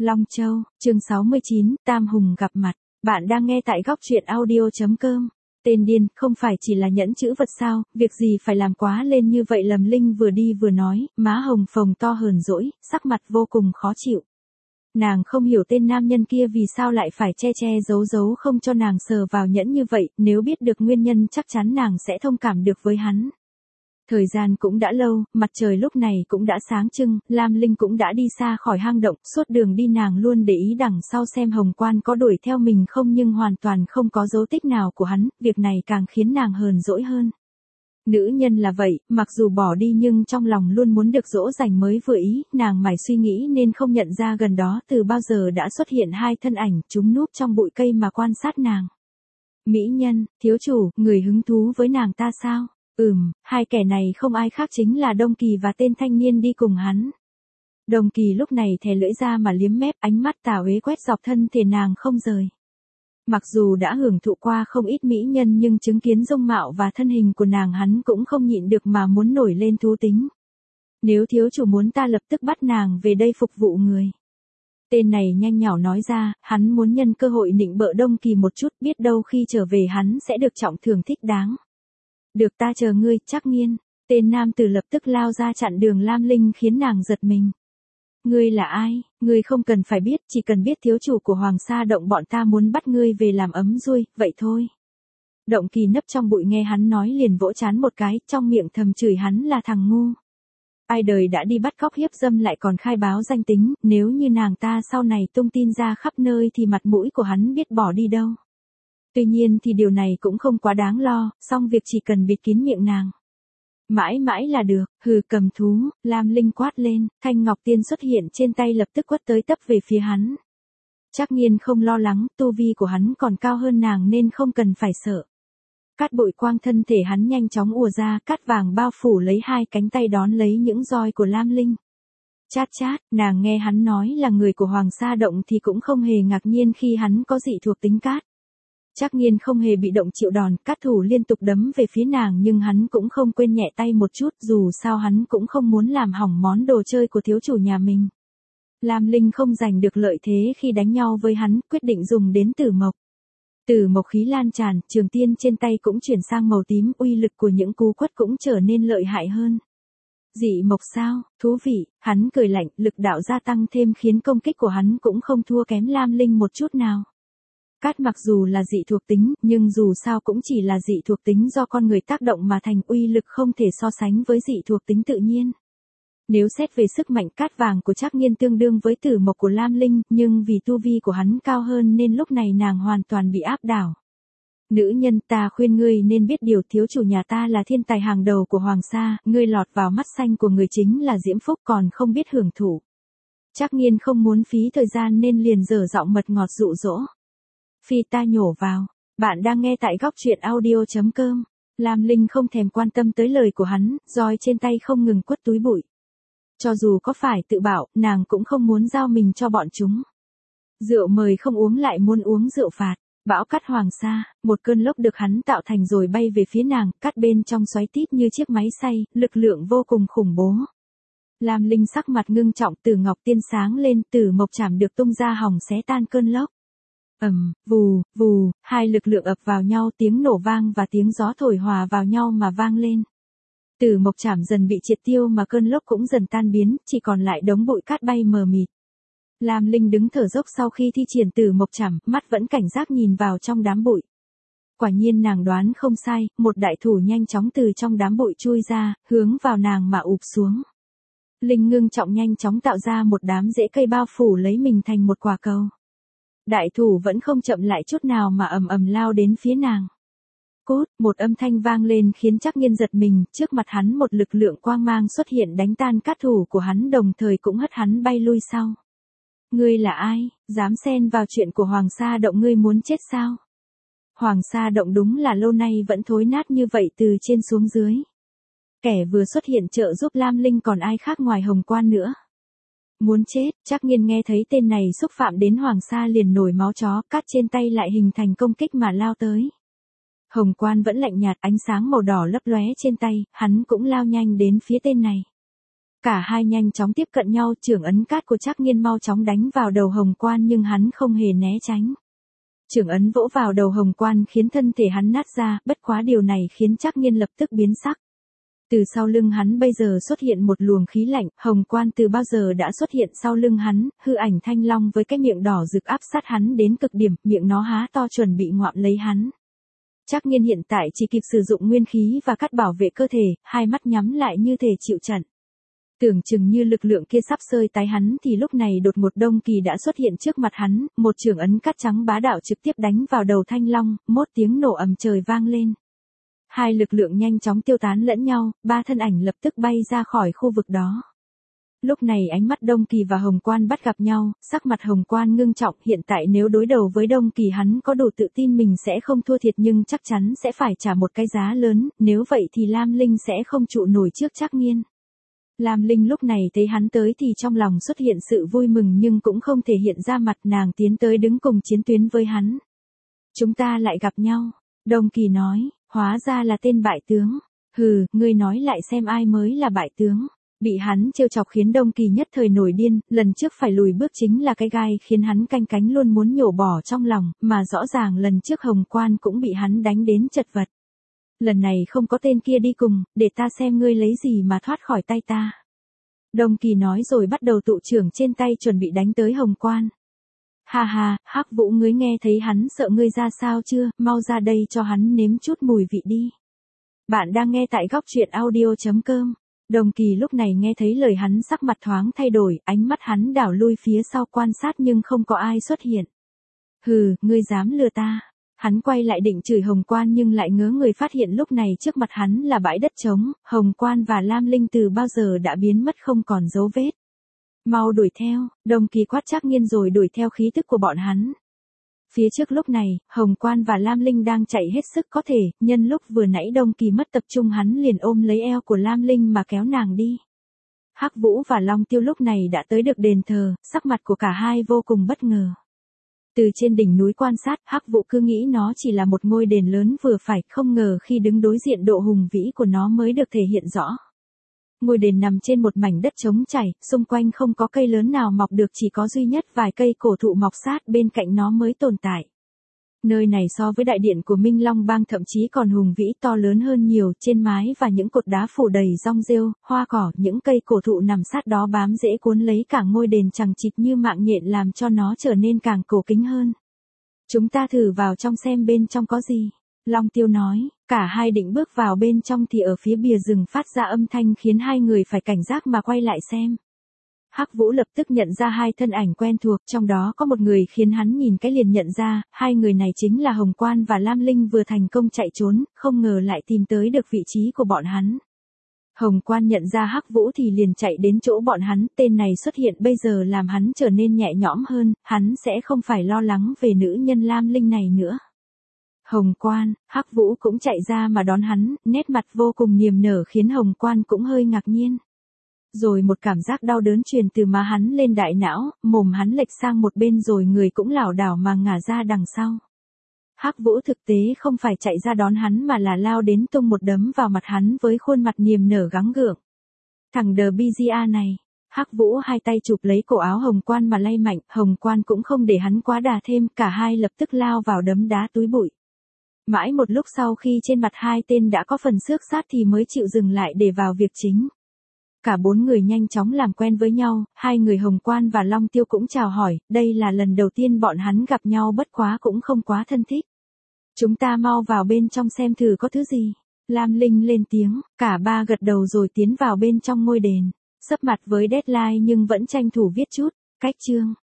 Long Châu, chương 69, Tam Hùng gặp mặt. Bạn đang nghe tại góc truyện audio.com. Tên điên, không phải chỉ là nhẫn chữ vật sao, việc gì phải làm quá lên như vậy. Lâm Linh vừa đi vừa nói, má hồng phồng to hờn dỗi, sắc mặt vô cùng khó chịu. Nàng không hiểu tên nam nhân kia vì sao lại phải che che giấu giấu không cho nàng sờ vào nhẫn như vậy, nếu biết được nguyên nhân chắc chắn nàng sẽ thông cảm được với hắn. Thời gian cũng đã lâu, mặt trời lúc này cũng đã sáng trưng, Lam Linh cũng đã đi xa khỏi hang động, suốt đường đi nàng luôn để ý đằng sau xem Hồng Quan có đuổi theo mình không, nhưng hoàn toàn không có dấu tích nào của hắn, việc này càng khiến nàng hờn dỗi hơn. Nữ nhân là vậy, mặc dù bỏ đi nhưng trong lòng luôn muốn được dỗ dành mới vừa ý, nàng mải suy nghĩ nên không nhận ra gần đó từ bao giờ đã xuất hiện hai thân ảnh, chúng núp trong bụi cây mà quan sát nàng. Mỹ nhân, thiếu chủ, người hứng thú với nàng ta sao? Hai kẻ này không ai khác chính là Đông Kỳ và tên thanh niên đi cùng hắn. Đông Kỳ lúc này thè lưỡi ra mà liếm mép, ánh mắt tà uế quét dọc thân thể nàng không rời. Mặc dù đã hưởng thụ qua không ít mỹ nhân nhưng chứng kiến dung mạo và thân hình của nàng hắn cũng không nhịn được mà muốn nổi lên thú tính. Nếu thiếu chủ muốn ta lập tức bắt nàng về đây phục vụ người. Tên này nhanh nhảu nói ra, hắn muốn nhân cơ hội nịnh bợ Đông Kỳ một chút, biết đâu khi trở về hắn sẽ được trọng thưởng thích đáng. Được, ta chờ ngươi, Trác Nghiên. Tên nam tử lập tức lao ra chặn đường Lam Linh khiến nàng giật mình. Ngươi là ai? Ngươi không cần phải biết, chỉ cần biết thiếu chủ của Hoàng Sa Động bọn ta muốn bắt ngươi về làm ấm ruôi, vậy thôi. Động Kỳ nấp trong bụi nghe hắn nói liền vỗ trán một cái, trong miệng thầm chửi hắn là thằng ngu. Ai đời đã đi bắt cóc hiếp dâm lại còn khai báo danh tính, nếu như nàng ta sau này tung tin ra khắp nơi thì mặt mũi của hắn biết bỏ đi đâu. Tuy nhiên thì điều này cũng không quá đáng lo, song việc chỉ cần bịt kín miệng nàng. Mãi mãi là được, hừ cầm thú, Lam Linh quát lên, thanh ngọc tiên xuất hiện trên tay lập tức quất tới tấp về phía hắn. Trác Nghiên không lo lắng, tu vi của hắn còn cao hơn nàng nên không cần phải sợ. Cát bụi quang thân thể hắn nhanh chóng ùa ra, cát vàng bao phủ lấy hai cánh tay đón lấy những roi của Lam Linh. Chát chát, nàng nghe hắn nói là người của Hoàng Sa Động thì cũng không hề ngạc nhiên khi hắn có dị thuộc tính cát. Trác Nghiên không hề bị động chịu đòn, cát thủ liên tục đấm về phía nàng nhưng hắn cũng không quên nhẹ tay một chút, dù sao hắn cũng không muốn làm hỏng món đồ chơi của thiếu chủ nhà mình. Lam Linh không giành được lợi thế khi đánh nhau với hắn, quyết định dùng đến tử mộc. Tử mộc khí lan tràn, trường tiên trên tay cũng chuyển sang màu tím, uy lực của những cú quất cũng trở nên lợi hại hơn. Dị mộc sao, thú vị, hắn cười lạnh, lực đạo gia tăng thêm khiến công kích của hắn cũng không thua kém Lam Linh một chút nào. Cát mặc dù là dị thuộc tính, nhưng dù sao cũng chỉ là dị thuộc tính do con người tác động mà thành, uy lực không thể so sánh với dị thuộc tính tự nhiên. Nếu xét về sức mạnh, cát vàng của Trác Nghiên tương đương với tử mộc của Lam Linh, nhưng vì tu vi của hắn cao hơn nên lúc này nàng hoàn toàn bị áp đảo. Nữ nhân, ta khuyên ngươi nên biết điều, thiếu chủ nhà ta là thiên tài hàng đầu của Hoàng Sa, ngươi lọt vào mắt xanh của người chính là diễm phúc còn không biết hưởng thụ. Trác Nghiên không muốn phí thời gian nên liền dở giọng mật ngọt dụ dỗ. Phi ta nhổ vào. Bạn đang nghe tại góc truyện audio.com. Lam Linh không thèm quan tâm tới lời của hắn, roi trên tay không ngừng quất túi bụi. Cho dù có phải tự bảo, nàng cũng không muốn giao mình cho bọn chúng. Rượu mời không uống lại muốn uống rượu phạt. Bão cát Hoàng Sa, một cơn lốc được hắn tạo thành rồi bay về phía nàng, cát bên trong xoáy tít như chiếc máy xay, lực lượng vô cùng khủng bố. Lam Linh sắc mặt ngưng trọng, Tử Ngọc Tiên sáng lên, tử mộc chảm được tung ra hòng xé tan cơn lốc. Vù, vù, hai lực lượng ập vào nhau, tiếng nổ vang và tiếng gió thổi hòa vào nhau mà vang lên. Tử mộc chảm dần bị triệt tiêu mà cơn lốc cũng dần tan biến, chỉ còn lại đống bụi cát bay mờ mịt. Lam Linh đứng thở dốc sau khi thi triển tử mộc chảm, mắt vẫn cảnh giác nhìn vào trong đám bụi. Quả nhiên nàng đoán không sai, một đại thủ nhanh chóng từ trong đám bụi chui ra, hướng vào nàng mà ụp xuống. Linh ngưng trọng nhanh chóng tạo ra một đám rễ cây bao phủ lấy mình thành một quả cầu. Đại thủ vẫn không chậm lại chút nào mà ầm ầm lao đến phía nàng. Cốt, một âm thanh vang lên khiến Trác Nghiên giật mình, trước mặt hắn một lực lượng quang mang xuất hiện đánh tan cát thủ của hắn đồng thời cũng hất hắn bay lui sau. Ngươi là ai, dám xen vào chuyện của Hoàng Sa Động, ngươi muốn chết sao? Hoàng Sa Động đúng là lâu nay vẫn thối nát như vậy từ trên xuống dưới. Kẻ vừa xuất hiện trợ giúp Lam Linh còn ai khác ngoài Hồng Quan nữa. Muốn chết, Trác Nghiên nghe thấy tên này xúc phạm đến Hoàng Sa liền nổi máu chó, cát trên tay lại hình thành công kích mà lao tới. Hồng Quan vẫn lạnh nhạt, ánh sáng màu đỏ lấp lóe trên tay, hắn cũng lao nhanh đến phía tên này. Cả hai nhanh chóng tiếp cận nhau, chưởng ấn cát của Trác Nghiên mau chóng đánh vào đầu Hồng Quan nhưng hắn không hề né tránh. Chưởng ấn vỗ vào đầu Hồng Quan khiến thân thể hắn nát ra, bất quá điều này khiến Trác Nghiên lập tức biến sắc. Từ sau lưng hắn bây giờ xuất hiện một luồng khí lạnh, Hồng Quan từ bao giờ đã xuất hiện sau lưng hắn, hư ảnh thanh long với cái miệng đỏ rực áp sát hắn đến cực điểm, miệng nó há to chuẩn bị ngoạm lấy hắn. Trác Nghiên hiện tại chỉ kịp sử dụng nguyên khí và cắt bảo vệ cơ thể, hai mắt nhắm lại như thể chịu trận. Tưởng chừng như lực lượng kia sắp sơi tái hắn thì lúc này đột ngột Đông Kỳ đã xuất hiện trước mặt hắn, một chưởng ấn cát trắng bá đạo trực tiếp đánh vào đầu thanh long, một tiếng nổ ầm trời vang lên. Hai lực lượng nhanh chóng tiêu tán lẫn nhau, ba thân ảnh lập tức bay ra khỏi khu vực đó. Lúc này ánh mắt Đông Kỳ và Hồng Quan bắt gặp nhau, sắc mặt Hồng Quan ngưng trọng, hiện tại nếu đối đầu với Đông Kỳ hắn có đủ tự tin mình sẽ không thua thiệt nhưng chắc chắn sẽ phải trả một cái giá lớn, nếu vậy thì Lam Linh sẽ không trụ nổi trước Trác Nghiên. Lam Linh lúc này thấy hắn tới thì trong lòng xuất hiện sự vui mừng nhưng cũng không thể hiện ra mặt, nàng tiến tới đứng cùng chiến tuyến với hắn. Chúng ta lại gặp nhau, Đông Kỳ nói, hóa ra là tên bại tướng. Hừ, ngươi nói lại xem ai mới là bại tướng. Bị hắn trêu chọc khiến Đông Kỳ nhất thời nổi điên, lần trước phải lùi bước chính là cái gai khiến hắn canh cánh luôn muốn nhổ bỏ trong lòng, mà rõ ràng lần trước Hồng Quan cũng bị hắn đánh đến chật vật. Lần này không có tên kia đi cùng, để ta xem ngươi lấy gì mà thoát khỏi tay ta. Đông Kỳ nói rồi bắt đầu tụ trưởng trên tay chuẩn bị đánh tới Hồng Quan. Ha ha, Hắc Vũ, ngươi nghe thấy hắn sợ ngươi ra sao chưa, mau ra đây cho hắn nếm chút mùi vị đi. Bạn đang nghe tại góc truyện audio.com. Đông Kỳ lúc này nghe thấy lời hắn sắc mặt thoáng thay đổi, ánh mắt hắn đảo lui phía sau quan sát nhưng không có ai xuất hiện. Hừ, ngươi dám lừa ta. Hắn quay lại định chửi Hồng Quan nhưng lại ngớ người phát hiện lúc này trước mặt hắn là bãi đất trống, Hồng Quan và Lam Linh từ bao giờ đã biến mất không còn dấu vết. Mau đuổi theo, Đông Kỳ quát Trác Nghiên rồi đuổi theo khí tức của bọn hắn. Phía trước lúc này, Hồng Quan và Lam Linh đang chạy hết sức có thể, nhân lúc vừa nãy Đông Kỳ mất tập trung hắn liền ôm lấy eo của Lam Linh mà kéo nàng đi. Hắc Vũ và Long Tiêu lúc này đã tới được đền thờ, sắc mặt của cả hai vô cùng bất ngờ. Từ trên đỉnh núi quan sát, Hắc Vũ cứ nghĩ nó chỉ là một ngôi đền lớn vừa phải, không ngờ khi đứng đối diện độ hùng vĩ của nó mới được thể hiện rõ. Ngôi đền nằm trên một mảnh đất trống trải, xung quanh không có cây lớn nào mọc được, chỉ có duy nhất vài cây cổ thụ mọc sát bên cạnh nó mới tồn tại. Nơi này so với đại điện của Minh Long Bang thậm chí còn hùng vĩ to lớn hơn nhiều, trên mái và những cột đá phủ đầy rong rêu, hoa cỏ, những cây cổ thụ nằm sát đó bám rễ cuốn lấy cả ngôi đền chằng chịt như mạng nhện làm cho nó trở nên càng cổ kính hơn. Chúng ta thử vào trong xem bên trong có gì. Long Tiêu nói, cả hai định bước vào bên trong thì ở phía bìa rừng phát ra âm thanh khiến hai người phải cảnh giác mà quay lại xem. Hắc Vũ lập tức nhận ra hai thân ảnh quen thuộc, trong đó có một người khiến hắn nhìn cái liền nhận ra, hai người này chính là Hồng Quan và Lam Linh vừa thành công chạy trốn, không ngờ lại tìm tới được vị trí của bọn hắn. Hồng Quan nhận ra Hắc Vũ thì liền chạy đến chỗ bọn hắn, tên này xuất hiện bây giờ làm hắn trở nên nhẹ nhõm hơn, hắn sẽ không phải lo lắng về nữ nhân Lam Linh này nữa. Hồng Quan, Hắc Vũ cũng chạy ra mà đón hắn, nét mặt vô cùng niềm nở khiến Hồng Quan cũng hơi ngạc nhiên. Rồi một cảm giác đau đớn truyền từ má hắn lên đại não, mồm hắn lệch sang một bên rồi người cũng lảo đảo mà ngả ra đằng sau. Hắc Vũ thực tế không phải chạy ra đón hắn mà là lao đến tung một đấm vào mặt hắn với khuôn mặt niềm nở gắng gượng. Thằng đờ Bizia này. Hắc Vũ hai tay chụp lấy cổ áo Hồng Quan mà lay mạnh, Hồng Quan cũng không để hắn quá đà thêm, cả hai lập tức lao vào đấm đá túi bụi. Mãi một lúc sau khi trên mặt hai tên đã có phần xước sát thì mới chịu dừng lại để vào việc chính. Cả bốn người nhanh chóng làm quen với nhau, hai người Hồng Quan và Long Tiêu cũng chào hỏi, đây là lần đầu tiên bọn hắn gặp nhau bất quá cũng không quá thân thích. Chúng ta mau vào bên trong xem thử có thứ gì. Lam Linh lên tiếng, cả ba gật đầu rồi tiến vào bên trong ngôi đền. Sấp mặt với deadline nhưng vẫn tranh thủ viết chút, cách chương.